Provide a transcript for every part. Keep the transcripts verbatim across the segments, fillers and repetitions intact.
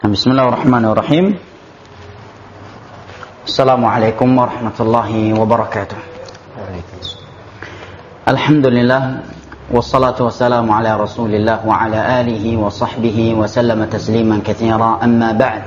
Bismillahirrahmanirrahim. Assalamualaikum warahmatullahi wabarakatuh. Alhamdulillah, wassalatu wassalamu ala rasulillah wa ala alihi wa sahbihi wa sallama tasliman katsira, amma ba'd.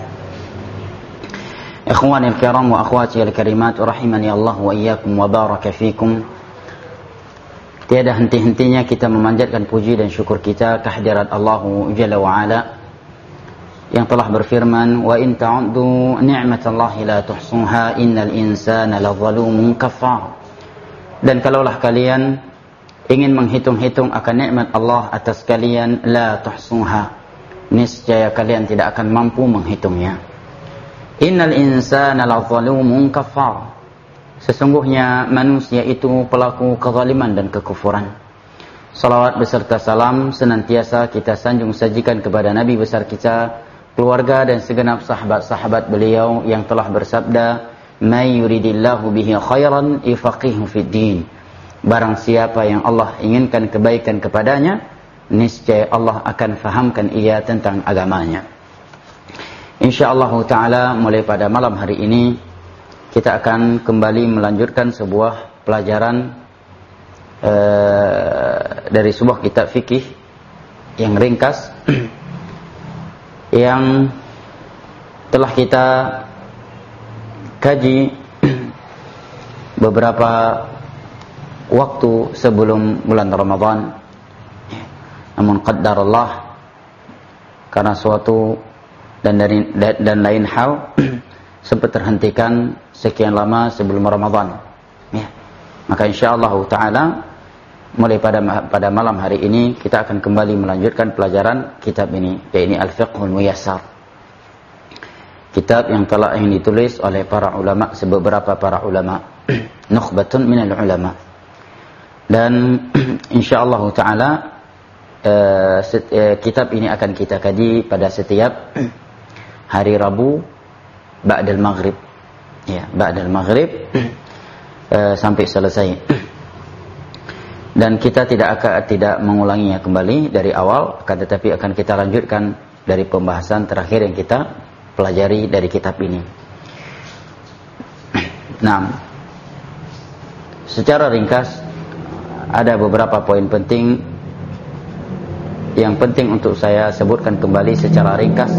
Ikhwani al-kiram wa akhwati al-karimat, rahimani Allah wa iyyakum wa baraka fikum. Tiada henti-hentinya kita memanjatkan puji dan syukur kita kehadirat Allah Jalla wa Ala yang telah berfirman, wa in ta'uddu ni'matallahi la tuhsuha innal insana ladzalumun kafar. Dan kalaulah kalian ingin menghitung-hitung akan nikmat Allah atas kalian, la tuhsuha, niscaya kalian tidak akan mampu menghitungnya. Innal insana ladzalumun kafar, sesungguhnya manusia itu pelaku kezaliman dan kekufuran. Salawat beserta salam senantiasa kita sanjung sajikan kepada Nabi besar kita, keluarga dan segenap sahabat-sahabat beliau yang telah bersabda, "May yuridillahu bihi khairan yufaqihu fid din." Barang siapa yang Allah inginkan kebaikan kepadanya, niscaya Allah akan fahamkan ia tentang agamanya. Insyaallah taala mulai pada malam hari ini kita akan kembali melanjutkan sebuah pelajaran uh, dari sebuah kitab fikih yang ringkas yang telah kita kaji beberapa waktu sebelum bulan Ramadan. Namun qaddar Allah, karena suatu dan dari dan lain hal sempat terhentikan sekian lama sebelum Ramadan. Ya. Maka insyaallah taala mulai pada pada malam hari ini kita akan kembali melanjutkan pelajaran kitab ini, yaitu Al-Fiqhul Muyassar. Kitab yang telah yang ditulis oleh para ulama, sebeberapa para ulama, nukhbatun minal ulama. Dan insyaallah taala eh, eh, kitab ini akan kita kaji pada setiap hari Rabu ba'dal maghrib. Ya, ba'dal maghrib eh, sampai selesai. Dan kita tidak akan tidak mengulanginya kembali dari awal, akan tetapi akan kita lanjutkan dari pembahasan terakhir yang kita pelajari dari kitab ini. Nah, secara ringkas ada beberapa poin penting yang penting untuk saya sebutkan kembali secara ringkas.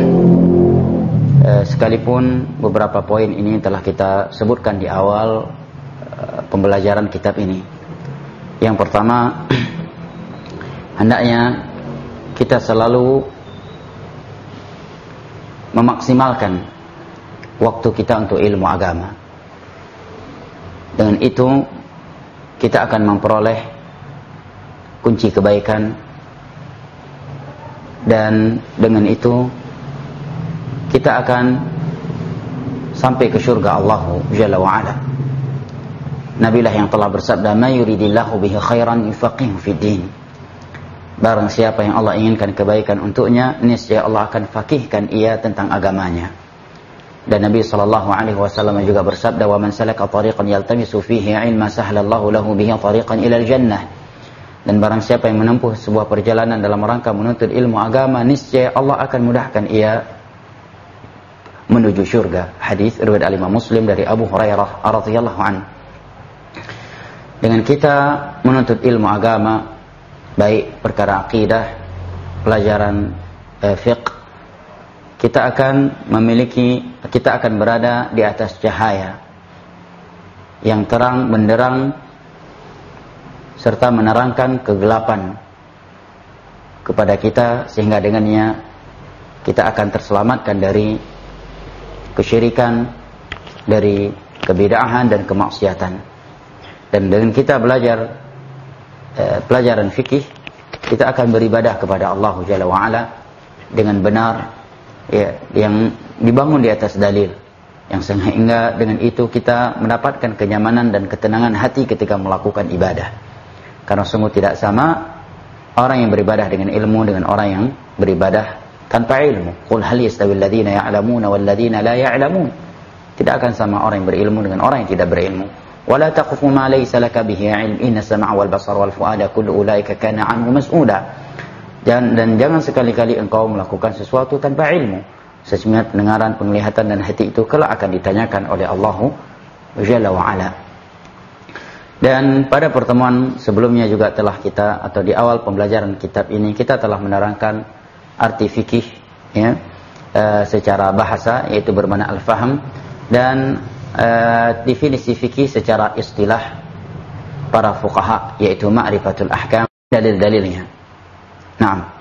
eh, sekalipun beberapa poin ini telah kita sebutkan di awal eh, pembelajaran kitab ini. Yang pertama, hendaknya kita selalu memaksimalkan waktu kita untuk ilmu agama. Dengan itu kita akan memperoleh kunci kebaikan, dan dengan itu kita akan sampai ke surga Allah Jalla wa Ala. Nabilah yang telah bersabda, "May yuridillahu bihi khairan yufaqihu fid din." Barang siapa yang Allah inginkan kebaikan untuknya, niscaya Allah akan fakihkan ia tentang agamanya. Dan Nabi sallallahu alaihi wasallam juga bersabda, "Wa man salaka tariqan yaltamisu fihi 'ilman sahhalallahu lahu bihi tariqan ilal jannah." Dan barang siapa yang menempuh sebuah perjalanan dalam rangka menuntut ilmu agama, niscaya Allah akan mudahkan ia menuju surga. Hadis riwayat Imam Muslim dari Abu Hurairah radhiyallahu anhu. Dengan kita menuntut ilmu agama, baik perkara akidah, pelajaran eh, fiqh, kita akan memiliki, kita akan berada di atas cahaya yang terang benderang serta menerangkan kegelapan kepada kita, sehingga dengannya kita akan terselamatkan dari kesyirikan, dari kebid'ahan dan kemaksiatan. Dan dengan kita belajar eh, pelajaran fikih, kita akan beribadah kepada Allah Jalla wa Ala dengan benar, ya, yang dibangun di atas dalil, yang sehingga dengan itu kita mendapatkan kenyamanan dan ketenangan hati ketika melakukan ibadah. Karena sungguh tidak sama orang yang beribadah dengan ilmu dengan orang yang beribadah tanpa ilmu. Qul hal yastawil ladzina ya'lamuna wal ladzina la ya'lamun. Tidak akan sama orang yang berilmu dengan orang yang tidak berilmu. Wala taqfu ma laysa laka bihi 'ilm inna sam'a wal basara wal fu'ada kullu ulaika kana 'anhu mas'ula. Dan, dan jangan sekali-kali engkau melakukan sesuatu tanpa ilmu. sesungguhnya pendengaran, penglihatan dan hati itu kelak akan ditanyakan oleh Allah Jalla wa Ala. Dan pada pertemuan sebelumnya juga telah kita, atau di awal pembelajaran kitab ini, kita telah menerangkan arti fikih ya, e, secara bahasa, yaitu bermakna al-faham, dan e, definisi fikih secara istilah para fuqaha, yaitu ma'rifatul ahkam, dalil-dalilnya. Nah,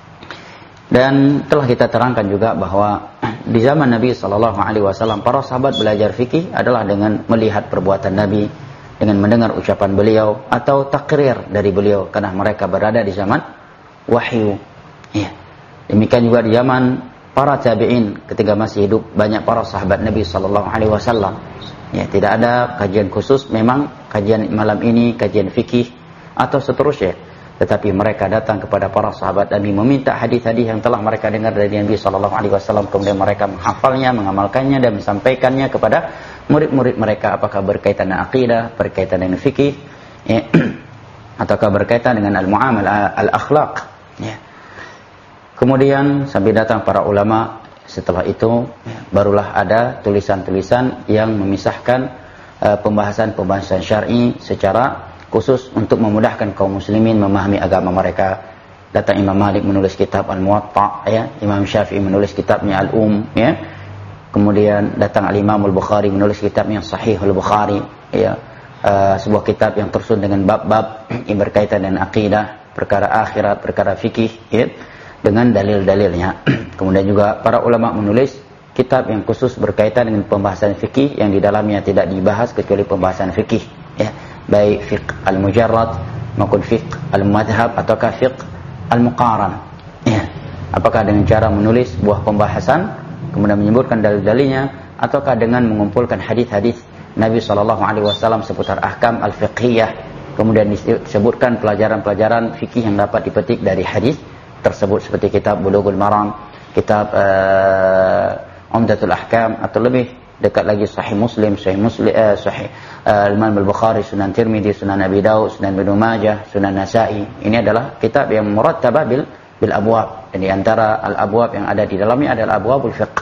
dan telah kita terangkan juga bahwa di zaman Nabi shallallahu alaihi wasallam para sahabat belajar fikih adalah dengan melihat perbuatan Nabi, dengan mendengar ucapan beliau atau takrir dari beliau, karena mereka berada di zaman wahyu. Ya. Demikian juga di zaman para tabi'in ketika masih hidup banyak para sahabat Nabi shallallahu alaihi wasallam. Ya, tidak ada kajian khusus, memang kajian malam ini kajian fikih atau seterusnya. Tetapi mereka datang kepada para sahabat Nabi meminta hadis-hadis yang telah mereka dengar dari Nabi shallallahu alaihi wasallam, kemudian mereka menghafalnya, mengamalkannya dan menyampaikannya kepada murid-murid mereka, apakah berkaitan dengan akidah, berkaitan dengan fikih, ya, ataukah berkaitan dengan al-muamalah, al-akhlaq. Ya. Kemudian sampai datang para ulama. Setelah itu ya, barulah ada tulisan-tulisan yang memisahkan uh, pembahasan-pembahasan syar'i secara khusus untuk memudahkan kaum muslimin memahami agama mereka. Datang Imam Malik menulis kitab Al-Muwatta, ya, Imam Syafi'i menulis kitabnya Al-Um, ya. Kemudian datang Al-Imam Al-Bukhari menulis kitabnya Sahih Al-Bukhari, ya. Uh, sebuah kitab yang tersusun dengan bab-bab yang berkaitan dengan akidah, perkara akhirat, perkara fikih, ya, dengan dalil-dalilnya. Kemudian juga para ulama menulis kitab yang khusus berkaitan dengan pembahasan fikih yang di dalamnya tidak dibahas kecuali pembahasan fikih, ya. Baik fiqh al-mujarrad maupun fiqh al-madhab ataukah fiqh al-muqaran, ya. Apakah dengan cara menulis buah pembahasan kemudian menyebutkan dalil-dalilnya, ataukah dengan mengumpulkan hadis-hadis Nabi shallallahu alaihi wasallam seputar ahkam al-fiqhiyah, kemudian disebutkan pelajaran-pelajaran fikih yang dapat dipetik dari hadis tersebut, seperti kitab Bulughul Maram, kitab uh, Umdatul Ahkam, atau lebih dekat lagi Sahih Muslim, Sahih Muslim, uh, Sahih uh, Imam Al-Bukhari, Sunan Tirmidzi, Sunan Abi Daud, Sunan Ibnu Majah, Sunan Nasa'i. Ini adalah kitab yang murattabah bil bil abwab. Dan di antara al-abwab yang ada di dalamnya adalah abwabul fiqh.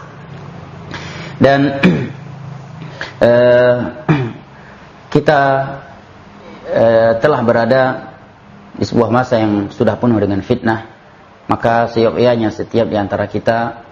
Dan uh, kita uh, telah berada di sebuah masa yang sudah penuh dengan fitnah, maka seyogyanya setiap di antara kita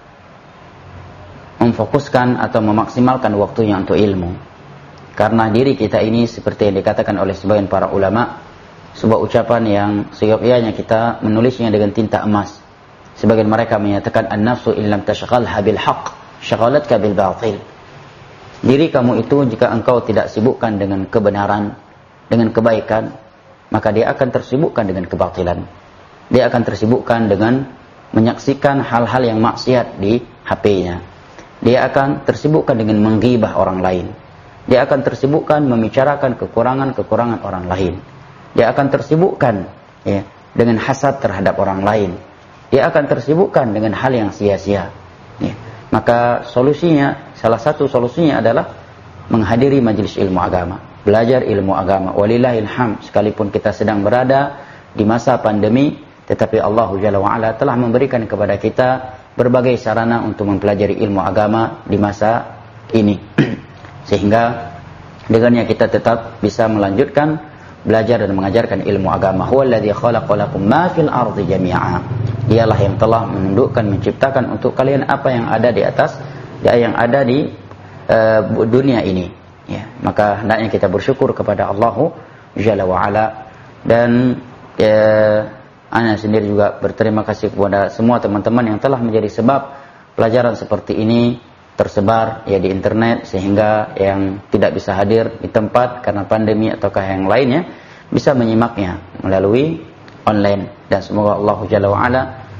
memfokuskan atau memaksimalkan waktunya untuk ilmu. Karena diri kita ini seperti yang dikatakan oleh sebagian para ulama, sebuah ucapan yang seyogyanya kita menulisnya dengan tinta emas. Sebagian mereka menyatakan an-nafsu illam tashghalha bil haqq shaghalatka bil batil. Diri kamu itu jika engkau tidak sibukkan dengan kebenaran, dengan kebaikan, maka dia akan tersibukkan dengan kebatilan. Dia akan tersibukkan dengan menyaksikan hal-hal yang maksiat di H P-nya. Dia akan tersibukkan dengan menggibah orang lain. Dia akan tersibukkan membicarakan kekurangan-kekurangan orang lain. Dia akan tersibukkan, ya, dengan hasad terhadap orang lain. Dia akan tersibukkan dengan hal yang sia-sia. Ya. Maka solusinya, salah satu solusinya adalah menghadiri majelis ilmu agama, belajar ilmu agama. Walillahil hamd, sekalipun kita sedang berada di masa pandemi, tetapi Allah Jalla wa'ala telah memberikan kepada kita berbagai sarana untuk mempelajari ilmu agama di masa ini. Sehingga dengannya kita tetap bisa melanjutkan belajar dan mengajarkan ilmu agama. Huwallazi khalaqa lakum ma fil ardi jami'a. Dialah yang telah menundukkan, menciptakan untuk kalian apa yang ada di atas, ya, yang ada di uh, dunia ini. Ya, maka hendaknya kita bersyukur kepada Allah Jalla wa'ala. Dan ya, Ana sendiri juga berterima kasih kepada semua teman-teman yang telah menjadi sebab pelajaran seperti ini tersebar, ya, di internet, sehingga yang tidak bisa hadir di tempat karena pandemi ataukah yang lainnya bisa menyimaknya melalui online. Dan semoga Allah Jalla wa'ala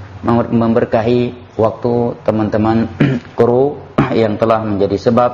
memberkahi waktu teman-teman kru yang telah menjadi sebab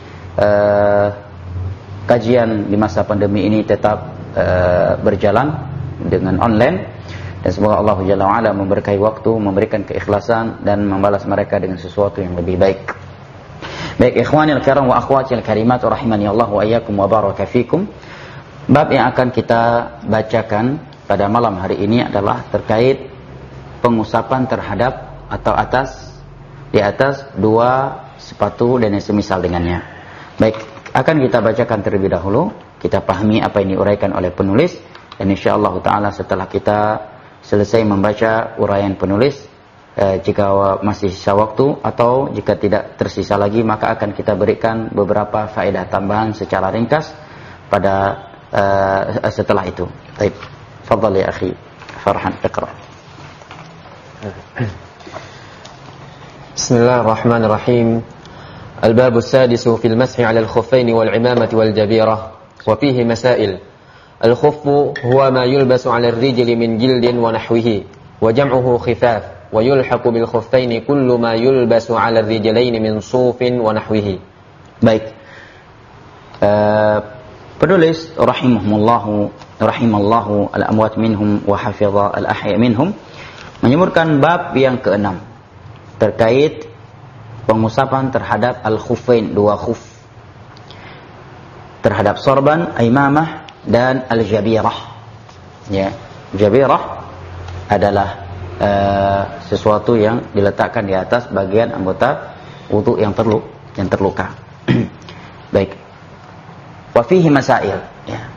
uh, kajian di masa pandemi ini tetap uh, berjalan dengan online. Dan semoga Allah Jalla wa'ala memberkahi waktu, memberikan keikhlasan dan membalas mereka dengan sesuatu yang lebih baik. Baik, ikhwanil kiram wa akhwatil karimat rahimani Allah wa iyyakum wa baraka fikum. Bab yang akan kita bacakan pada malam hari ini adalah terkait pengusapan terhadap atau atas di atas dua sepatu dan yang semisal dengannya. Baik, akan kita bacakan terlebih dahulu, kita pahami apa yang diuraikan oleh penulis, dan insyaallah taala setelah kita selesai membaca uraian penulis, eh, jika masih sisa waktu atau jika tidak tersisa lagi, maka akan kita berikan beberapa faedah tambahan secara ringkas pada eh, setelah itu. Baik, fadhal ya akhi Farhan, iqra. Bismillahirrahmanirrahim. الباب السادس في المسح على الخفين والعمامة والجبيرة وفيه مسائل. الخف هو ما يلبس على الرجل من جلد ونحوه وجمعه خفاف ويلحق بالخفين كل ما يلبس على الرجلين من صوف ونحوه. Baik, uh, penulis rahimahumullahu rahimallahu al-amwat minhum wa hafidha al-ahya minhum menyebutkan bab yang keenam terkait pengusapan terhadap al-khuffain, dua khuf, terhadap sorban, imamah dan al-jabirah. Ya, jabirah adalah uh, sesuatu yang diletakkan di atas bagian anggota wudu yang terlu yang terluka. Baik. Wa fihi masail, ya.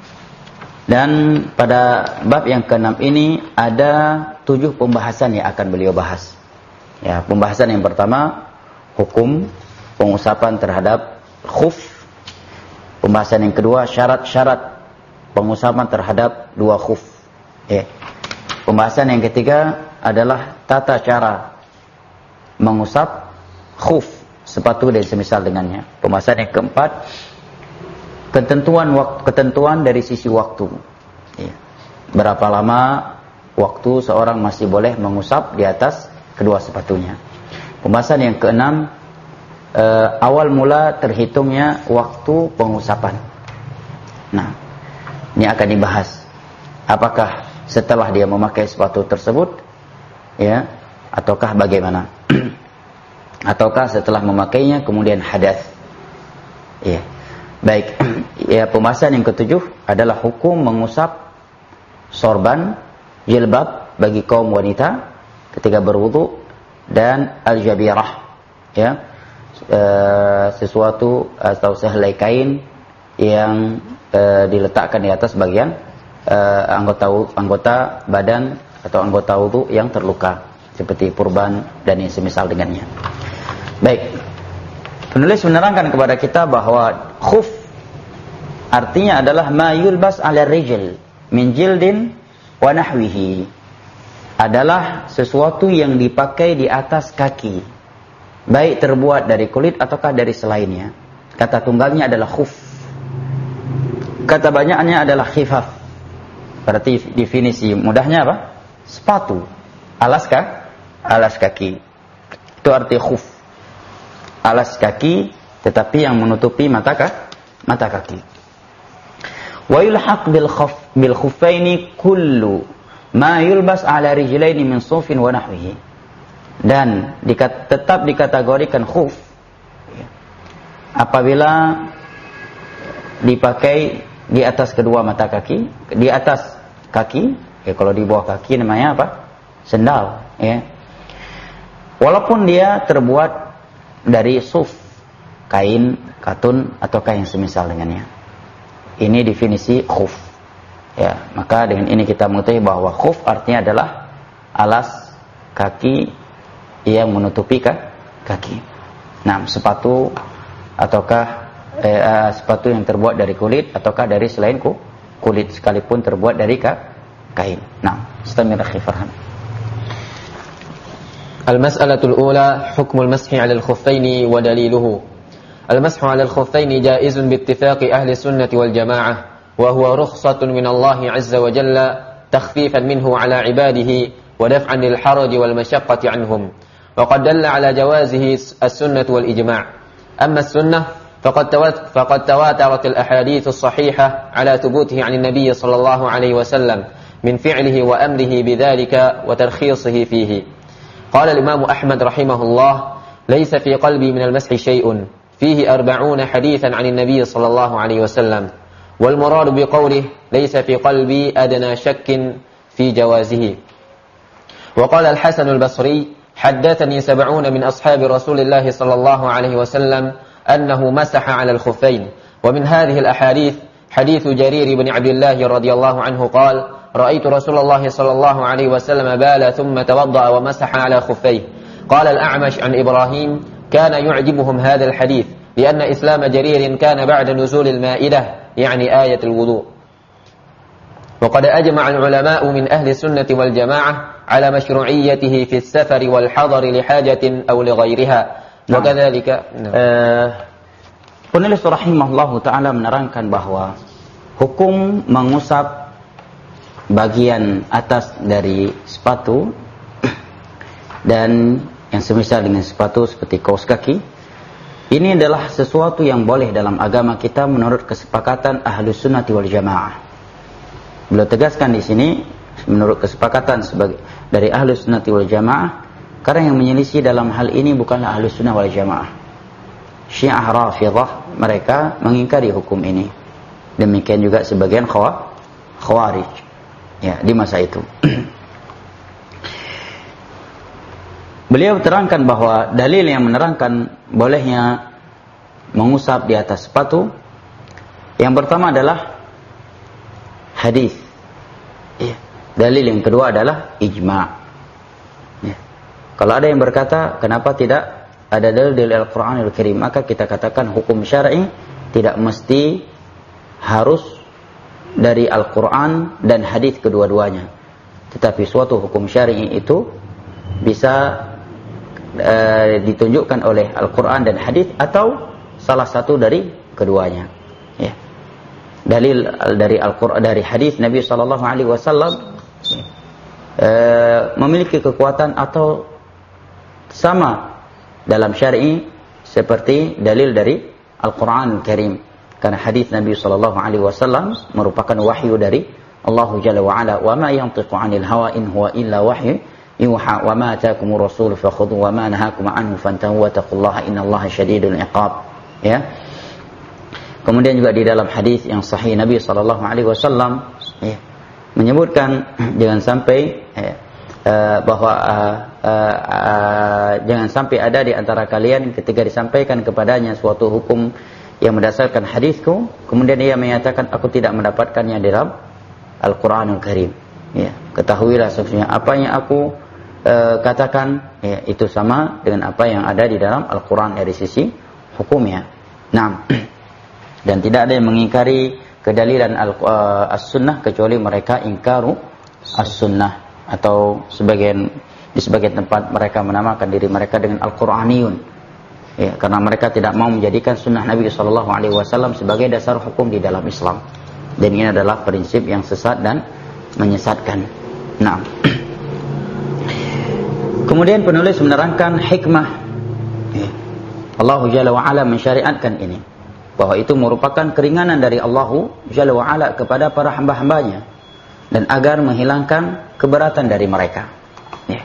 Dan pada bab yang keenam ini ada tujuh pembahasan yang akan beliau bahas. Ya, pembahasan yang pertama, hukum pengusapan terhadap khuf. Pembahasan yang kedua, syarat-syarat pengusapan terhadap dua khuf. Ya. Pembahasan yang ketiga adalah tata cara mengusap khuf, sepatu dan semisal dengannya. Pembahasan yang keempat, ketentuan waktu, ketentuan dari sisi waktu. Ya. Berapa lama waktu seorang masih boleh mengusap di atas kedua sepatunya. Pembahasan yang keenam, eh, awal mula terhitungnya waktu pengusapan. Nah, ini akan dibahas. Apakah setelah dia memakai sepatu tersebut, ya, ataukah bagaimana? Ataukah setelah memakainya kemudian hadas? Ya, baik. Ya, pembahasan yang ketujuh adalah hukum mengusap sorban, jilbab bagi kaum wanita ketika berwudu, dan al-jabirah, ya, e, sesuatu atau sehelai kain yang e, diletakkan di atas bagian e, anggota anggota badan atau anggota wudu yang terluka seperti purban dan yang semisal dengannya. Baik, penulis menerangkan kepada kita bahwa khuf artinya adalah ma yulbas ala rijl min jildin wa nahwihi, adalah sesuatu yang dipakai di atas kaki, baik terbuat dari kulit ataukah dari selainnya. Kata tunggalnya adalah khuf, kata banyaknya adalah khifaf. Berarti definisi mudahnya apa? Sepatu, alas kaki, alas kaki. Itu arti khuf, alas kaki tetapi yang menutupi mata kaki, mata kaki. Wa yulhaq bil khuf bil khuffaini kullu ma yulbas ala rijlaini min sufin wa nahwihi, dan dikat, tetap dikategorikan khuf apabila dipakai di atas kedua mata kaki, di atas kaki, ya, kalau di bawah kaki namanya apa? Sendal, ya. Walaupun dia terbuat dari suf, kain, katun atau kain semisal dengannya. Ini definisi khuf. Ya, maka dengan ini kita mengetahui bahwa khuf artinya adalah alas kaki yang menutupi kaki. Nah, sepatu ataukah eh, uh, sepatu yang terbuat dari kulit ataukah dari selain kulit, sekalipun terbuat dari kain. Nah, istamir akhi Farhan. Al-mas'alatul ula, hukmul mashi 'ala al-khuffaini wa daliluhu. Al-mashu 'ala al-khuffaini jaizun bi ittifaqi ahli sunnati wal jamaah. وهو رخصة من الله عز وجل تخفيفا منه على عباده ودفعا للحرج والمشقة عنهم، وقد دل على جوازه السنة والإجماع. أما السنة فقد فقد تواترت الأحاديث الصحيحة على ثبوته عن النبي صلى الله عليه وسلم من فعله وأمره بذلك وترخيصه فيه. قال الإمام أحمد رحمه الله: ليس في قلبي من المسح شيء، فيه أربعون حديثا عن النبي صلى الله عليه وسلم. والمراد بقوله ليس في قلبي أدنى شك في جوازه. وقال الحسن البصري: حدثني سبعون من أصحاب رسول الله صلى الله عليه وسلم أنه مسح على الخفين. ومن هذه الأحاديث حديث جرير بن عبد الله رضي الله عنه قال رأيت رسول الله صلى الله عليه وسلم بال ثم توضأ ومسح على خفيه. قال الأعمش عن إبراهيم كان يعجبهم هذا الحديث لأن إسلام جرير كان بعد نزول المائدة يعني آية الوضوء. وقد أجمع العلماء من أهل السنة والجماعة على مشروعيته في السفر والحضر لحاجة أو لغيرها. وكذلك penulis rahimahullah ta'ala menerangkan bahwa hukum mengusap bagian atas dari sepatu dan yang semisal dengan sepatu seperti kaos kaki, ini adalah sesuatu yang boleh dalam agama kita menurut kesepakatan Ahlus Sunnati wal Jamaah. Beliau tegaskan di sini menurut kesepakatan sebagai dari Ahlus Sunnati wal Jamaah, karena yang menyelisih dalam hal ini bukanlah Ahlus Sunnah wal Jamaah. Syiah Rafidhah mereka mengingkari hukum ini. Demikian juga sebagian Khawarij ya di masa itu. Beliau terangkan bahwa dalil yang menerangkan bolehnya mengusap di atas sepatu yang pertama adalah hadis. Ya. Dalil yang kedua adalah ijma'. Ya. Kalau ada yang berkata kenapa tidak ada dalil dari Al-Quranul Karim, maka kita katakan hukum syar'i tidak mesti harus dari Al-Quran dan hadis kedua-duanya. Tetapi suatu hukum syar'i itu bisa uh, ditunjukkan oleh Al-Quran dan hadis atau salah satu dari keduanya. Ya. Dalil dari Al-Quran, dari hadis Nabi Sallallahu Alaihi Wasallam uh, memiliki kekuatan atau sama dalam syar'i seperti dalil dari Al-Quran Al-Karim. Karena hadis Nabi sallallahu alaihi wasallam merupakan wahyu dari Allah Jalla wa Ala, "Wa ma yantiqu 'anil hawa in huwa illa wahyu yuha wa ma ataakumur rasul fakhudhu wa ma nahakum 'anhu fantahu wa taqullaha innallaha syadidul 'iqab." Ya. Kemudian juga di dalam hadis yang sahih Nabi sallallahu alaihi wasallam ya, menyebutkan jangan sampai ya, Uh, bahwa uh, uh, uh, jangan sampai ada di antara kalian ketika disampaikan kepadanya suatu hukum yang berdasarkan hadisku, kemudian ia menyatakan aku tidak mendapatkannya di dalam Al-Quranul Karim. Ya, ketahuilah sesungguhnya apa yang aku uh, katakan ya, itu sama dengan apa yang ada di dalam Al-Quran dari sisi hukumnya. Nah, dan tidak ada yang mengingkari kedalilan uh, As-Sunnah kecuali mereka ingkaru As-Sunnah, atau sebagian di sebagian tempat mereka menamakan diri mereka dengan Al-Quraniyun ya, karena mereka tidak mau menjadikan sunnah Nabi shallallahu alaihi wasallam sebagai dasar hukum di dalam Islam, dan ini adalah prinsip yang sesat dan menyesatkan. Nah, kemudian penulis menerangkan hikmah ya, Allah Jalla wa Ala mensyariatkan ini, bahwa itu merupakan keringanan dari Allah Jalla wa Ala kepada para hamba-hambanya, dan agar menghilangkan keberatan dari mereka. Ya.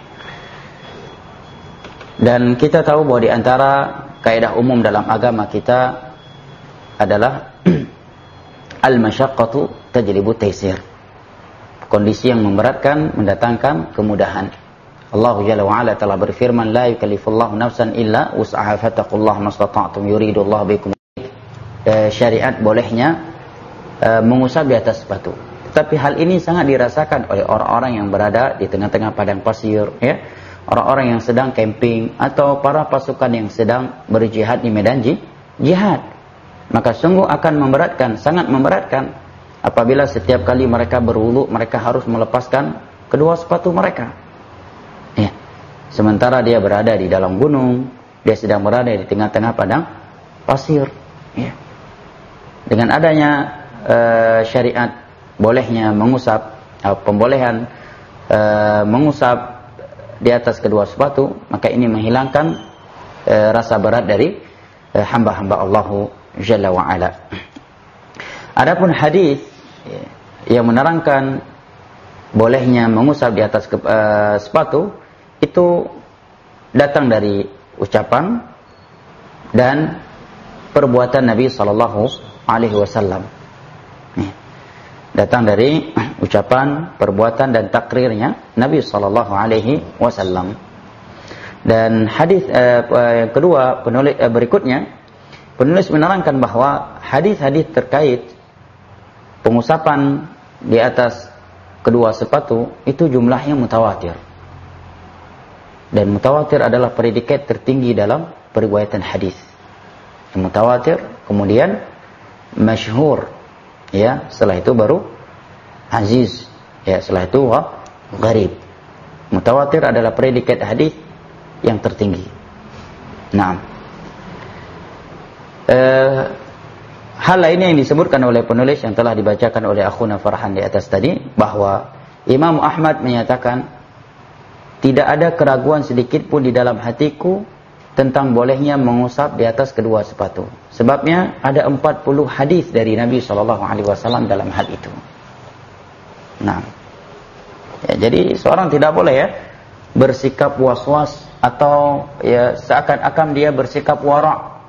Dan kita tahu bahwa di antara kaidah umum dalam agama kita adalah al-masyaqqatu tajlibu taysir. Kondisi yang memberatkan mendatangkan kemudahan. Allah Jalla wa Ala telah berfirman, la yukallifullahu nafsan illa wus'aha fattaqullaha mastata'tum yuridullahu bikum. Syariat bolehnya uh, mengusap di atas sepatu. Tapi hal ini sangat dirasakan oleh orang-orang yang berada di tengah-tengah padang pasir, ya, orang-orang yang sedang camping atau para pasukan yang sedang berjihad di medan jihad. Maka sungguh akan memberatkan, sangat memberatkan apabila setiap kali mereka berwudu mereka harus melepaskan kedua sepatu mereka. Ya. Sementara dia berada di dalam gunung, dia sedang berada di tengah-tengah padang pasir. Ya. Dengan adanya uh, syariat bolehnya mengusap, uh, pembolehan uh, mengusap di atas kedua sepatu, maka ini menghilangkan uh, rasa berat dari uh, hamba-hamba Allah Jalla wa Ala. Adapun hadis yang menerangkan bolehnya mengusap di atas ke, uh, sepatu itu datang dari ucapan dan perbuatan Nabi sallallahu alaihi wasallam. Datang dari ucapan, perbuatan dan takrirnya Nabi sallallahu alaihi wasallam. Dan hadis uh, uh, yang kedua penulis uh, berikutnya, penulis menerangkan bahwa hadis-hadis terkait pengusapan di atas kedua sepatu itu jumlahnya mutawatir. Dan mutawatir adalah predikat tertinggi dalam periwayatan hadis. Mutawatir, kemudian masyhur, ya, setelah itu baru aziz, ya, setelah itu wah, gharib. Mutawatir adalah predikat hadis yang tertinggi. Nah, eh, hal lainnya yang disebutkan oleh penulis yang telah dibacakan oleh akhuna Farhan di atas tadi, bahwa Imam Ahmad menyatakan tidak ada keraguan sedikit pun di dalam hatiku tentang bolehnya mengusap di atas kedua sepatu. Sebabnya ada empat puluh hadis dari Nabi shallallahu alaihi wasallam dalam hal itu. Nah, ya, jadi seorang tidak boleh ya bersikap was-was atau ya seakan-akan dia bersikap wara'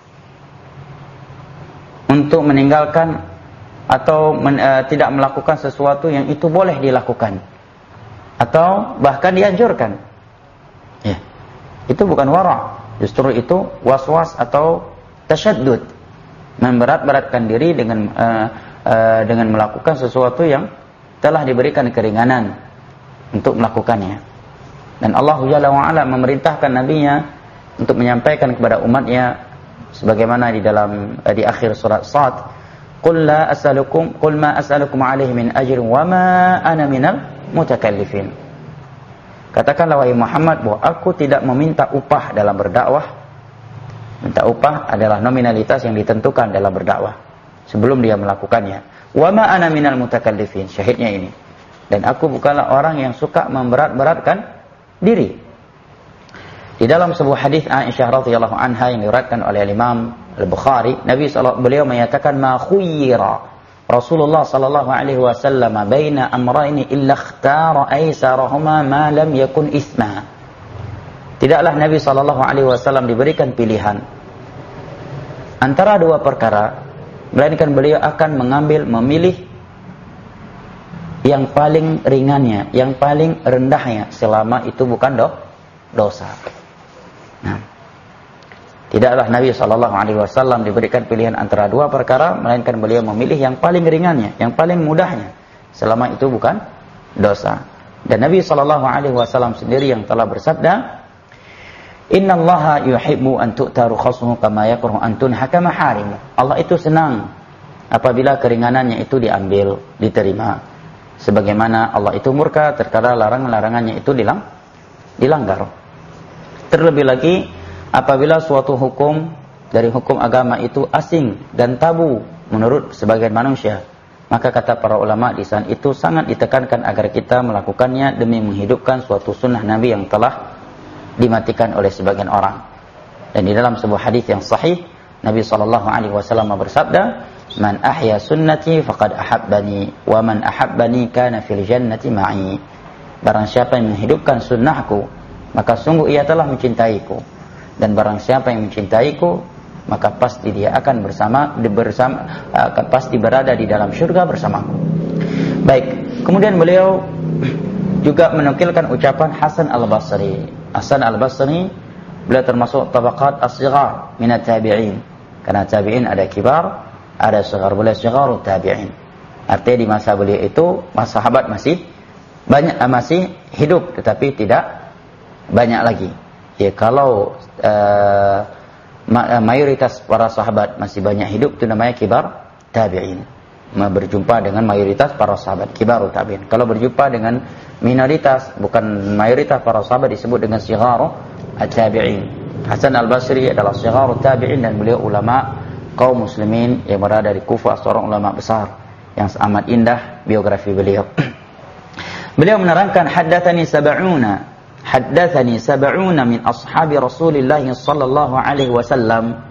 untuk meninggalkan atau men, uh, tidak melakukan sesuatu yang itu boleh dilakukan atau bahkan dianjurkan. Ya. Itu bukan wara', justru itu was-was atau tasyaddud, memberat-beratkan diri dengan uh, uh, dengan melakukan sesuatu yang telah diberikan keringanan untuk melakukannya. Dan Allah Jalla wa Ala memerintahkan nabinya untuk menyampaikan kepada umatnya sebagaimana di dalam uh, di akhir surat Shad, qul la as'alukum qul ma as'alukum alaihi min ajrin wa ma ana minal mutakallifin. Katakanlah wahai Muhammad bahwa aku tidak meminta upah dalam berdakwah. Minta upah adalah nominalitas yang ditentukan dalam berdakwah sebelum dia melakukannya. Wa ma ana minal mutakallifin, syahidnya ini. Dan aku bukanlah orang yang suka memberat-beratkan diri. Di dalam sebuah hadis Aisyah radhiyallahu anha yang diriwayatkan oleh Imam Al-Bukhari, Nabi sallallahu beliau menyatakan ma khuyyira Rasulullah sallallahu alaihi wasallam baina amrayni illa ikhtara aisarahuma ma lam yakun isma. Tidaklah Nabi sallallahu alaihi wasallam diberikan pilihan antara dua perkara, melainkan beliau akan mengambil memilih yang paling ringannya, yang paling rendahnya selama itu bukan do, dosa. Nah, tidaklah Nabi shallallahu alaihi wasallam diberikan pilihan antara dua perkara, melainkan beliau memilih yang paling ringannya, yang paling mudahnya, selama itu bukan dosa. Dan Nabi shallallahu alaihi wasallam sendiri yang telah bersabda, Inna Allaha yuhibbu an tu'ta rukhasuhu kama yakrahu an tunhaka maharimu. Allah itu senang apabila keringanannya itu diambil, diterima. Sebagaimana Allah itu murka terkala larangan-larangannya itu dilang, dilanggar. Terlebih lagi apabila suatu hukum dari hukum agama itu asing dan tabu menurut sebagian manusia, maka kata para ulama di sana itu sangat ditekankan agar kita melakukannya demi menghidupkan suatu sunnah Nabi yang telah dimatikan oleh sebagian orang. Dan di dalam sebuah hadis yang sahih, Nabi sallallahu alaihi wasallam bersabda, "Man ahya sunnati faqad ahabbani, wa man ahabbani kana fil jannati ma'i." Barang siapa yang menghidupkan sunnahku, maka sungguh ia telah mencintaiku. Dan barang siapa yang mencintaiku, maka pasti dia akan bersama bersama akan pasti berada di dalam syurga bersamaku. Baik, kemudian beliau juga menukilkan ucapan Hasan Al-Basri. Hasan Al-Basri beliau termasuk tabaqat as-shighar min at-tabi'in. Karena tabi'in ada kibar, ada shighar, beliau shigharut tabi'in. Artinya di masa beliau itu sahabat masih banyak, masih hidup tetapi tidak banyak lagi. Ya, kalau uh, mayoritas para sahabat masih banyak hidup, itu namanya kibar tabi'in. Berjumpa dengan mayoritas para sahabat, kibarut tabi'in. Kalau berjumpa dengan minoritas, bukan mayoritas para sahabat, disebut dengan shigharut tabi'in. Hasan Al-Basri adalah shigharut tabi'in dan beliau ulama kaum muslimin yang berada di Kufah, seorang ulama besar yang amat indah biografi beliau. Beliau menerangkan haddatsani sab'una haddatsani sab'una min ashabi Rasulillah sallallahu alaihi wasallam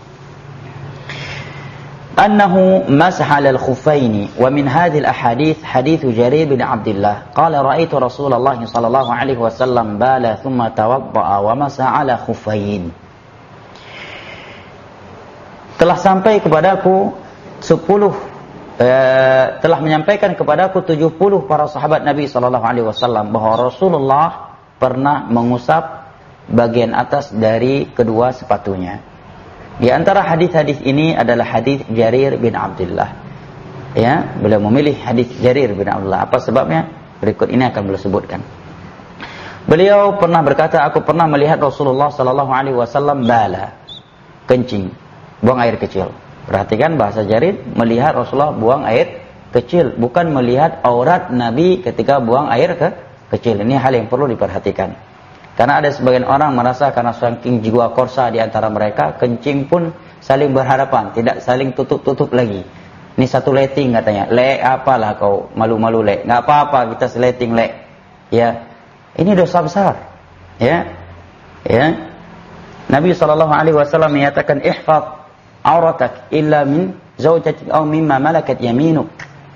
annahu masaha al-khuffaini wa min hadhihi al-ahadith hadits Jarir bin Abdullah qala ra'aitu Rasulullah sallallahu alaihi wasallam bala thumma tawadda'a wa masaha ala khuffain. Telah sampai kepadaku sepuluh eh, telah menyampaikan kepadaku tujuh puluh para sahabat Nabi sallallahu alaihi wasallam bahwa Rasulullah pernah mengusap bagian atas dari kedua sepatunya. Di antara hadis-hadis ini adalah hadis Jarir bin Abdullah. Ya, beliau memilih hadis Jarir bin Abdullah. Apa sebabnya? Berikut ini akan beliau sebutkan. Beliau pernah berkata, aku pernah melihat Rasulullah sallallahu alaihi wasallam bala, kencing, buang air kecil. Perhatikan bahasa Jarir, melihat Rasulullah buang air kecil, bukan melihat aurat Nabi ketika buang air ke kecil. Ini hal yang perlu diperhatikan. Karena ada sebagian orang merasa karena saking jiwa korsa di antara mereka, kencing pun saling berhadapan, tidak saling tutup-tutup lagi. Ini satu letting katanya. Le apalah kau, malu-malu le. Enggak apa-apa kita seleting le. Ya. Ini dosa besar. Ya. Ya. Nabi sallallahu alaihi wasallam menyatakan ihfaz auratak illa min zawjatik aw mimma malakat yaminuk.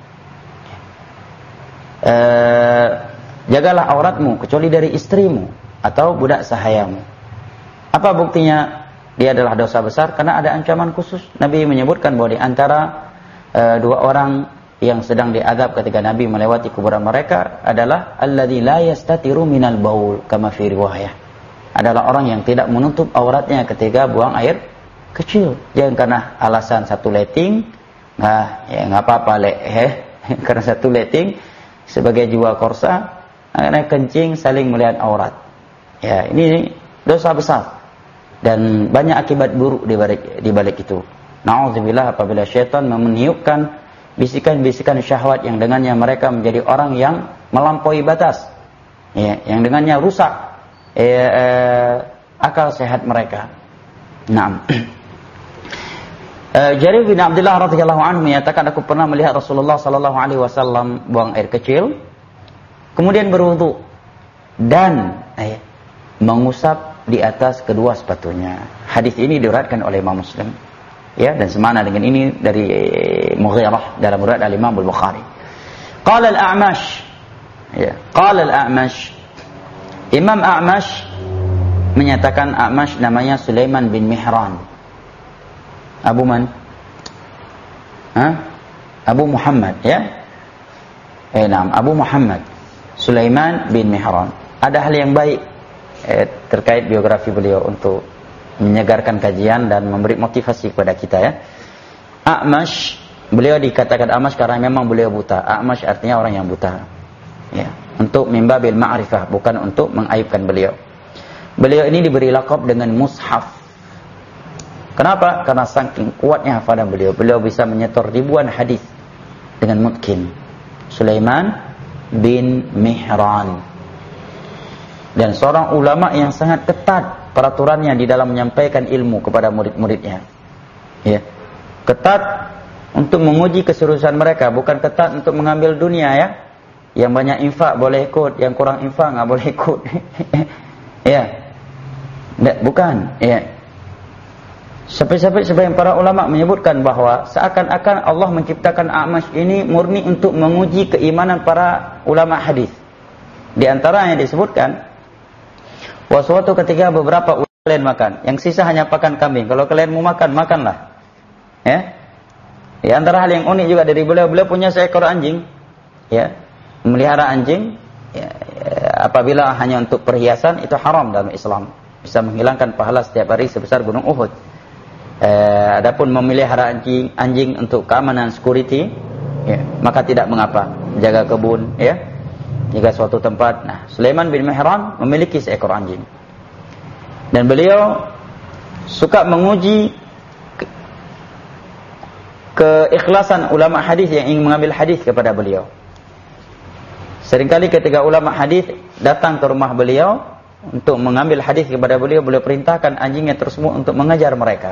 Uh, jagalah auratmu kecuali dari istrimu atau budak sahayamu. Apa buktinya dia adalah dosa besar? Karena ada ancaman khusus. Nabi menyebutkan bahwa di antara uh, dua orang yang sedang diazab ketika Nabi melewati kuburan mereka adalah alladzi la yastatiru minal baul kama fi riwayah. Adalah orang yang tidak menutup auratnya ketika buang air kecil. Jangan karena alasan satu letting, nah ya enggak apa-apa le, eh karena satu letting sebagai jiwa korsa, karena kencing saling melihat aurat. Ya, ini dosa besar dan banyak akibat buruk di balik di balik itu. Nauzubillah, apabila syaitan meniupkan bisikan-bisikan syahwat yang dengannya mereka menjadi orang yang melampaui batas, ya, yang dengannya rusak eh, eh, akal sehat mereka. Naam. eh, Jarir bin Abdullah radhiyallahu anhu menyatakan, aku pernah melihat Rasulullah sallallahu alaihi wasallam buang air kecil, kemudian berwudu dan eh, mengusap di atas kedua sepatunya. Hadis ini diriwayatkan oleh Imam Muslim. Ya, dan semana dengan ini dari Mughirah dalam riwayat Al-Imam Al-Bukhari. Qala Al-A'mash. Ya, qala Al-A'mash. Imam A'mash menyatakan, A'mash namanya Sulaiman bin Mihran. Abu man? Hah? Abu Muhammad, ya? Eh, nah, Abu Muhammad Sulaiman bin Mihran. Ada hal yang baik Eh, terkait biografi beliau untuk menyegarkan kajian dan memberi motivasi kepada kita, ya. A'mash, beliau dikatakan A'mash karena memang beliau buta. A'mash artinya orang yang buta, ya, untuk mimbabil ma'rifah, bukan untuk mengaibkan beliau. Beliau ini diberi lakab dengan mushaf. Kenapa? Karena saking kuatnya hafalan beliau, beliau bisa menyetor ribuan hadis dengan mutkin. Sulaiman bin Mihran, dan seorang ulama yang sangat ketat peraturannya di dalam menyampaikan ilmu kepada murid-muridnya. Ya. Ketat untuk menguji keseriusan mereka, bukan ketat untuk mengambil dunia, ya. Yang banyak infak boleh ikut, yang kurang infak enggak boleh ikut. Ya. Tidak, bukan, ya. Sampai-sampai sebagian para ulama menyebutkan bahwa seakan-akan Allah menciptakan A'mash ini murni untuk menguji keimanan para ulama hadis. Di antaranya disebutkan, wah, suatu ketika beberapa ulama kalian makan, yang sisa hanya pakan kambing. Kalau kalian mau makan, makanlah. Ya. Di antara hal yang unik juga dari beliau, beliau punya seekor anjing. Ya. Memelihara anjing, ya, apabila hanya untuk perhiasan, itu haram dalam Islam. Bisa menghilangkan pahala setiap hari sebesar gunung Uhud. Eh, adapun memelihara anjing, anjing untuk keamanan security, ya, maka tidak mengapa. Jaga kebun, ya. Jika suatu tempat. Nah, Sulaiman bin Mihran memiliki seekor anjing. Dan beliau suka menguji ke- keikhlasan ulama hadis yang ingin mengambil hadis kepada beliau. Seringkali ketika ulama hadis datang ke rumah beliau untuk mengambil hadis kepada beliau, beliau perintahkan anjingnya tersebut untuk mengejar mereka.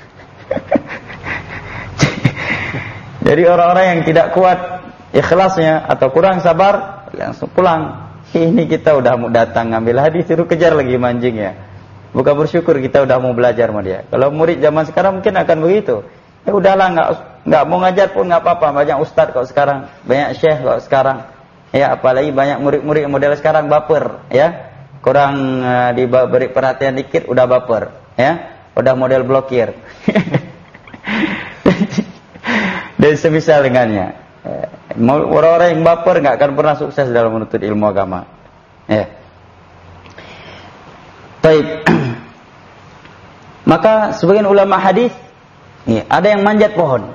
Jadi orang-orang yang tidak kuat ikhlasnya atau kurang sabar, langsung pulang. Ini kita udah mau datang ngambil hadis, suruh kejar lagi mancingnya. Bukan bersyukur kita udah mau belajar sama dia. Kalau murid zaman sekarang mungkin akan begitu. Ya udahlah, nggak nggak mau ngajar pun nggak apa-apa. Banyak ustadz kok sekarang, banyak syekh kok sekarang. Ya, apalagi banyak murid-murid model sekarang baper, ya. Kurang uh, diberi perhatian dikit udah baper, ya. Udah model blokir. Dan semisal dengannya. Orang-orang yang baper nggak akan pernah sukses dalam menuntut ilmu agama. Ya. Baik. Maka sebagian ulama hadis, ya, ada yang manjat pohon.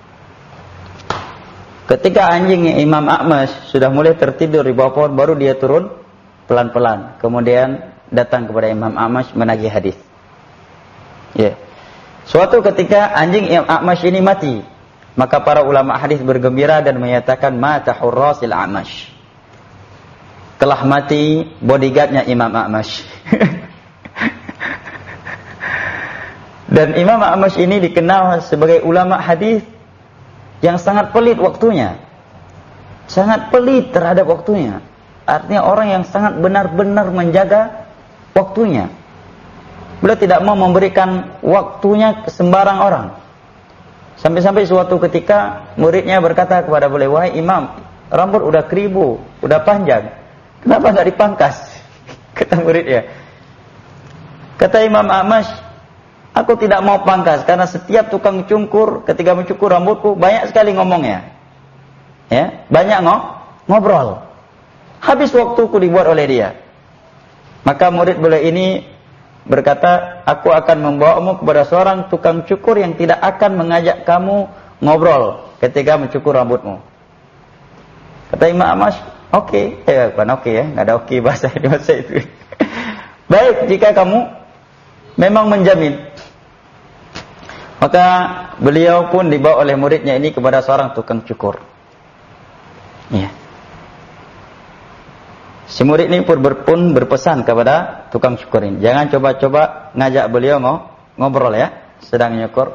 Ketika anjingnya Imam A'mash sudah mulai tertidur di bawah pohon, baru dia turun pelan-pelan. Kemudian datang kepada Imam A'mash menagih hadis. Ya. Suatu ketika anjing Imam A'mash ini mati, maka para ulama hadis bergembira dan menyatakan mata hurrasil A'mash. Telah mati bodyguardnya Imam A'mash. Dan Imam A'mash ini dikenal sebagai ulama hadis yang sangat pelit waktunya. Sangat pelit terhadap waktunya. Artinya orang yang sangat benar-benar menjaga waktunya. Beliau tidak mau memberikan waktunya ke sembarang orang. Sampai-sampai suatu ketika muridnya berkata kepada beliau, "Wahai Imam, rambut udah keribu, udah panjang. Kenapa enggak dipangkas?" Kata muridnya. Kata Imam A'mash, "Aku tidak mau pangkas karena setiap tukang cukur ketika mencukur rambutku banyak sekali ngomongnya. Ya, banyak ngok, ngobrol. Habis waktuku dibuat oleh dia." Maka murid beliau ini berkata, "Aku akan membawamu kepada seorang tukang cukur yang tidak akan mengajak kamu ngobrol ketika mencukur rambutmu." Kata Imam A'mash, "Oke." Okay. Eh, bukan oke okay, ya, nggak ada oke okay bahasa di masa itu. "Baik, jika kamu memang menjamin." Maka beliau pun dibawa oleh muridnya ini kepada seorang tukang cukur. Ya. Si murid ini pun, ber, pun berpesan kepada tukang cukur ini, jangan coba-coba ngajak beliau ngobrol ya, sedang nyukur.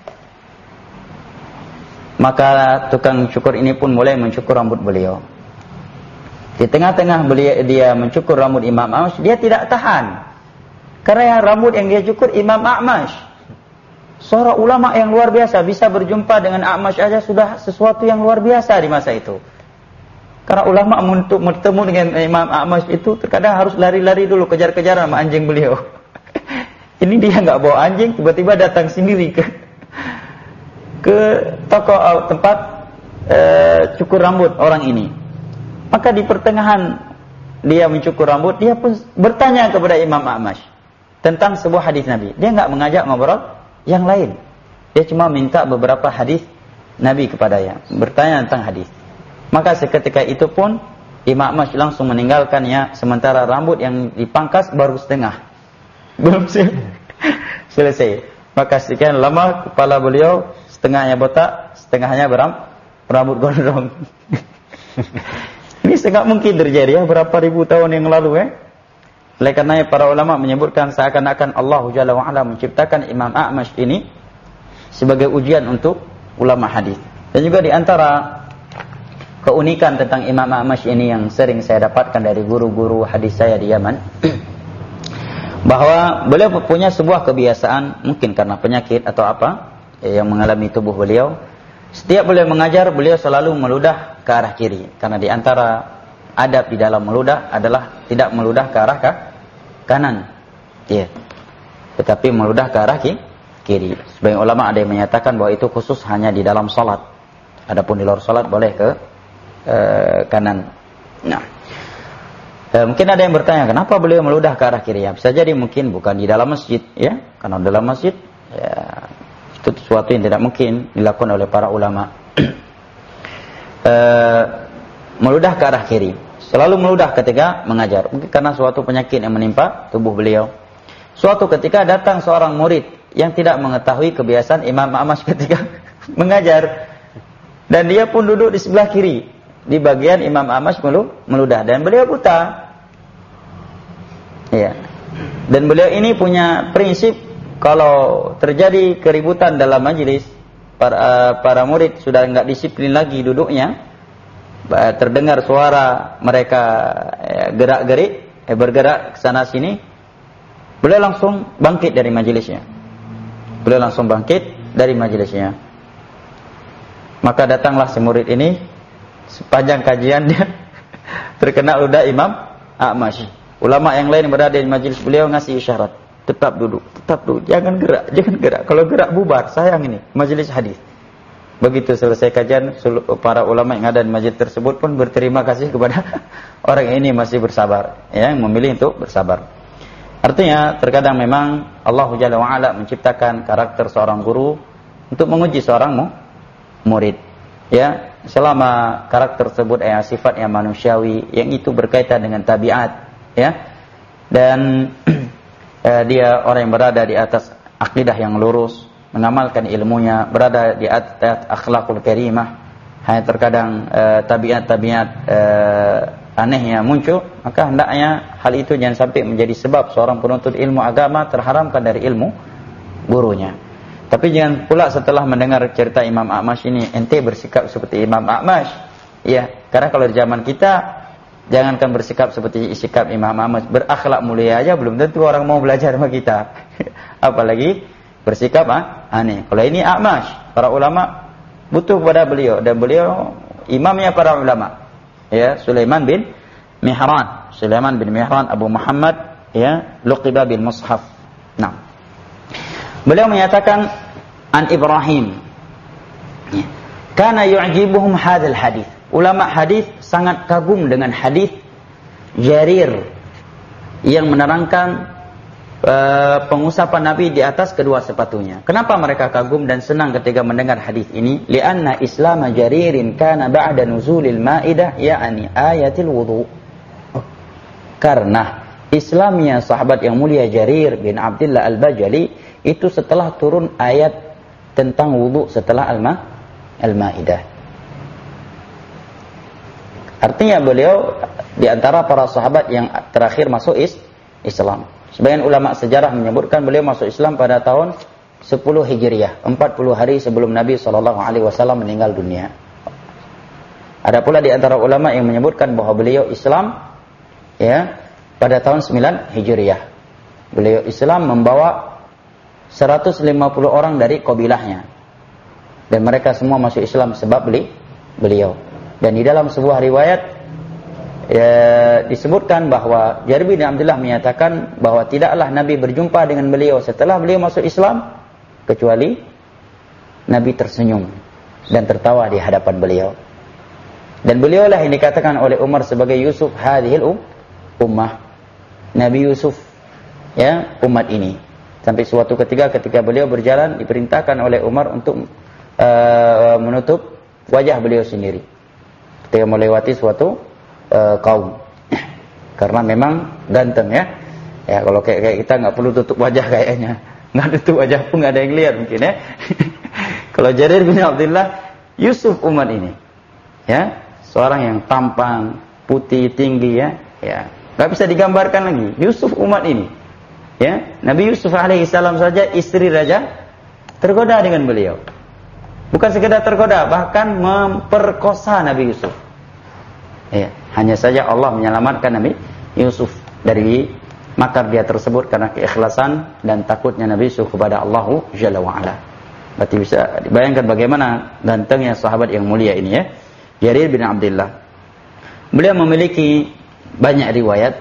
Maka tukang cukur ini pun mulai mencukur rambut beliau. Di tengah-tengah beliau dia mencukur rambut Imam A'mash, dia tidak tahan. Karena yang rambut yang dia cukur Imam A'mash, seorang ulama yang luar biasa, bisa berjumpa dengan A'mash aja sudah sesuatu yang luar biasa di masa itu. Karena ulama untuk bertemu dengan Imam A'mash itu terkadang harus lari-lari dulu, kejar-kejar sama anjing beliau. Ini dia nggak bawa anjing, tiba-tiba datang sendiri ke ke toko tempat e, cukur rambut orang ini. Maka di pertengahan dia mencukur rambut, dia pun bertanya kepada Imam A'mash tentang sebuah hadis Nabi. Dia nggak mengajak ngobrol yang lain. Dia cuma minta beberapa hadis Nabi kepadanya, bertanya tentang hadis. Maka seketika itu pun Imam A'mash langsung meninggalkannya, sementara rambut yang dipangkas baru setengah. Belum selesai. Maka sekian lama kepala beliau setengahnya botak, setengahnya beram, rambut gondrong. Ini sangat mungkin terjadi ya, berapa ribu tahun yang lalu ya. Oleh karenanya para ulama menyebutkan seakan-akan Allah Jalla wa'ala menciptakan Imam A'mash ini sebagai ujian untuk ulama hadis. Dan juga di antara keunikan tentang Imam A'mash ini yang sering saya dapatkan dari guru-guru hadis saya di Yaman, bahwa beliau punya sebuah kebiasaan, mungkin karena penyakit atau apa yang mengalami tubuh beliau, setiap beliau mengajar, beliau selalu meludah ke arah kiri. Karena di antara adab di dalam meludah adalah tidak meludah ke arah ke kanan, ya, tetapi meludah ke arah kiri. Sebagian ulama ada yang menyatakan bahwa itu khusus hanya di dalam salat. Adapun di luar salat boleh ke Uh, kanan. Nah, uh, mungkin ada yang bertanya, kenapa beliau meludah ke arah kiri? Ya, bisa jadi mungkin bukan di dalam masjid, ya, karena dalam masjid, ya, itu sesuatu yang tidak mungkin dilakukan oleh para ulama. uh, meludah ke arah kiri, selalu meludah ketika mengajar, mungkin karena suatu penyakit yang menimpa tubuh beliau. Suatu ketika datang seorang murid yang tidak mengetahui kebiasaan Imam A'mash ketika mengajar, dan dia pun duduk di sebelah kiri, di bagian Imam A'mash meludah, dan beliau buta. Ya. Dan beliau ini punya prinsip, kalau terjadi keributan dalam majelis, para, para murid sudah enggak disiplin lagi duduknya, terdengar suara mereka ya, gerak-gerik, eh, bergerak ke sana sini, beliau langsung bangkit dari majelisnya. Beliau langsung bangkit dari majelisnya. Maka datanglah si murid ini, sepanjang kajian dia terkena ludah Imam A'mash. Ulama yang lain berada di majelis beliau ngasih isyarat, tetap duduk, tetap duduk, jangan gerak, jangan gerak. Kalau gerak bubar, sayang ini majelis hadis. Begitu selesai kajian, para ulama yang ada di majelis tersebut pun berterima kasih kepada orang ini masih bersabar, ya, yang memilih untuk bersabar. Artinya terkadang memang Allah Jalla wa Ala menciptakan karakter seorang guru untuk menguji seorang mu, murid. Ya, selama karakter tersebut ya sifat yang manusiawi, yang itu berkaitan dengan tabiat, ya. Dan eh, dia orang yang berada di atas akidah yang lurus, mengamalkan ilmunya, berada di atas akhlakul karimah. Hanya terkadang eh, tabiat-tabiat eh, anehnya muncul, maka hendaknya hal itu jangan sampai menjadi sebab seorang penuntut ilmu agama terharamkan dari ilmu gurunya. Tapi jangan pula setelah mendengar cerita Imam A'mash ini ente bersikap seperti Imam A'mash. Ya, karena kalau di zaman kita jangankan bersikap seperti sikap Imam A'mash, berakhlak mulia aja belum tentu orang mau belajar sama kita. Apalagi bersikap ah, aneh. Kalau ini A'mash, para ulama butuh kepada beliau, dan beliau imamnya para ulama. Ya, Sulaiman bin Mihran, Sulaiman bin Mihran Abu Muhammad, ya, luqiba bil mushaf. Nah, beliau menyatakan an Ibrahim, ya, kana yu'jibuhum hadzal hadis. Ulama hadis sangat kagum dengan hadis Jarir yang menerangkan uh, pengusapan Nabi di atas kedua sepatunya. Kenapa mereka kagum dan senang ketika mendengar hadis ini? Lianna Islam Jaririn kana ba'da nuzulil Maidah, ya'ni ayatil wudu. Karena Islamnya sahabat yang mulia Jarir bin Abdullah Al-Bajali itu setelah turun ayat tentang wudu setelah Al-Ma Al-Maidah. Artinya beliau di antara para sahabat yang terakhir masuk is Islam. Sebagian ulama sejarah menyebutkan beliau masuk Islam pada tahun sepuluh Hijriah, empat puluh hari sebelum Nabi shallallahu alaihi wasallam meninggal dunia. Ada pula di antara ulama yang menyebutkan bahwa beliau Islam ya pada tahun sembilan Hijriah. Beliau Islam membawa seratus lima puluh orang dari kabilahnya. Dan mereka semua masuk Islam sebab beli, beliau. Dan di dalam sebuah riwayat ya, disebutkan bahwa Jarir bin Abdullah menyatakan bahwa tidaklah Nabi berjumpa dengan beliau setelah beliau masuk Islam kecuali Nabi tersenyum dan tertawa di hadapan beliau. Dan beliaulah yang dikatakan oleh Umar sebagai Yusuf hadhil um, ummah, Nabi Yusuf ya umat ini. Sampai suatu ketika ketika beliau berjalan diperintahkan oleh Umar untuk uh, menutup wajah beliau sendiri ketika melewati suatu uh, kaum. Karena memang ganteng ya. Ya kalau kayak, kayak kita nggak perlu tutup wajah kayaknya. Nggak tutup wajah pun nggak ada yang lihat mungkin ya. Kalau Jarir bin Abdullah Yusuf umat ini, ya seorang yang tampan, putih, tinggi ya, ya nggak bisa digambarkan lagi. Yusuf umat ini, ya Nabi Yusuf alaihissalam saja istri raja tergoda dengan beliau. Bukan sekedar tergoda, bahkan memperkosa Nabi Yusuf. Ya, hanya saja Allah menyelamatkan Nabi Yusuf dari makar dia tersebut karena keikhlasan dan takutnya Nabi Yusuf kepada Allah Jalla wa Ala. Berarti bisa dibayangkan bagaimana gantengnya sahabat yang mulia ini ya, Jarir bin Abdullah. Beliau memiliki banyak riwayat,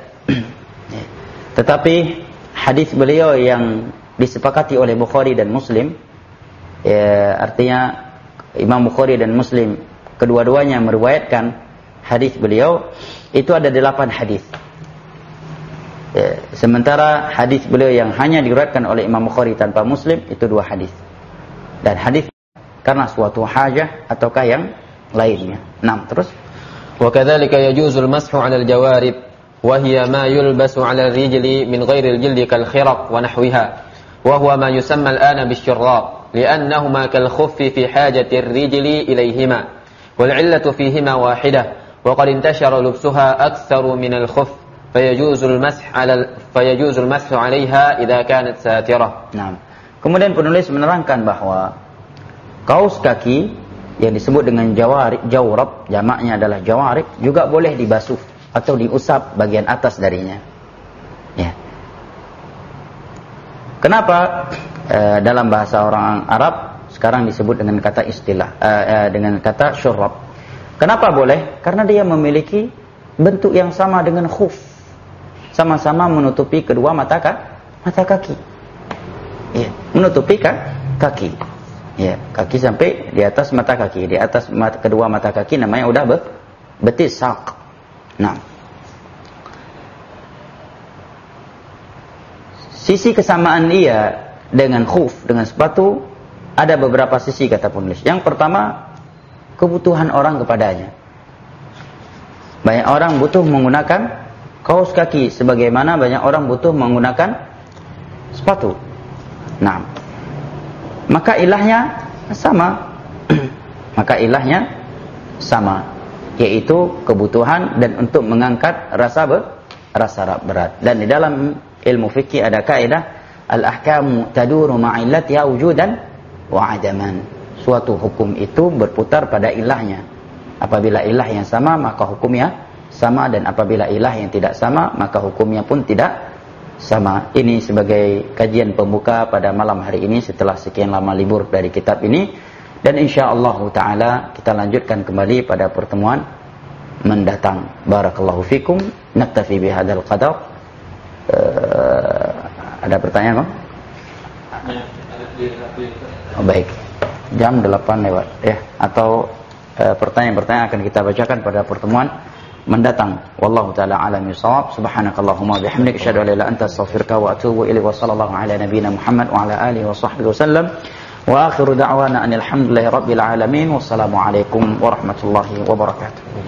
tetapi hadis beliau yang disepakati oleh Bukhari dan Muslim, ya, artinya Imam Bukhari dan Muslim kedua-duanya meriwayatkan hadis beliau itu ada delapan hadis. Ya, sementara hadis beliau yang hanya diriwayatkan oleh Imam Bukhari tanpa Muslim itu dua hadis. Dan hadis karena suatu hajah ataukah yang lainnya. Nah, terus wa kadzalika yajuzu al-mashu 'ala al-jawarib wa hiya ma yulbasu 'ala ar-rijli min ghairi al-jildi kal-khiraq wa nahwiha wa huwa ma yusamma al-ana bish-shirraq li'annahuma kal-khuffi fi hajati ar-rijli ilayhima wal 'illatu fihima wahidah wa qad intashara lubsuha aktharu min al-khuff fayajuzu al-mashu 'ala fayajuzu al-mashu 'alayha idza kanat satirah. Nah, kemudian penulis menerangkan bahwa kaus kaki yang disebut dengan jawarib, jawrab, jamaknya adalah jawarib, juga boleh dibasuh atau diusap bagian atas darinya. Ya. Kenapa e, dalam bahasa orang Arab sekarang disebut dengan kata istilah, e, e, dengan kata syurrab? Kenapa boleh? Karena dia memiliki bentuk yang sama dengan khuf, sama-sama menutupi kedua mata mata kaki. Ya, menutupi kan kaki. Ya, kaki sampai di atas mata kaki, di atas mata, kedua mata kaki namanya udah be, betis sak. Nah, sisi kesamaan ia dengan khuf, dengan sepatu, ada beberapa sisi kata penulis. Yang pertama, kebutuhan orang kepadanya. Banyak orang butuh menggunakan kaos kaki sebagaimana banyak orang butuh menggunakan sepatu. Nah, maka ilahnya sama. Maka ilahnya sama, yaitu kebutuhan dan untuk mengangkat rasa ber, rasa berat. Dan di dalam ilmu fikih ada kaidah al-ahkamu taduru ma'illatiha wujudan wa adaman. Suatu hukum itu berputar pada ilahnya. Apabila ilah yang sama maka hukumnya sama, dan apabila ilah yang tidak sama maka hukumnya pun tidak sama. Ini sebagai kajian pembuka pada malam hari ini setelah sekian lama libur dari kitab ini. Dan insyaallah ta'ala kita lanjutkan kembali pada pertemuan mendatang. Barakallahu fikum. Naktafi bihadzal qadar. Uh, ada pertanyaan, Bang? Oh, baik. Jam delapan lewat ya. Atau uh, pertanyaan-pertanyaan akan kita bacakan pada pertemuan mendatang. Wallahu taala alam bisawab. Subhanakallahumma bihamdika asyhadu an la ilaha illa anta astaghfiruka wa atubu ilaik. Wa sallallahu ala nabiyyina Muhammad wa ala alihi wa sahbihi wasallam. Wa akhiru da'wana anil hamdulillahi rabbil alamin. Wassalamu alaikum warahmatullahi wabarakatuh.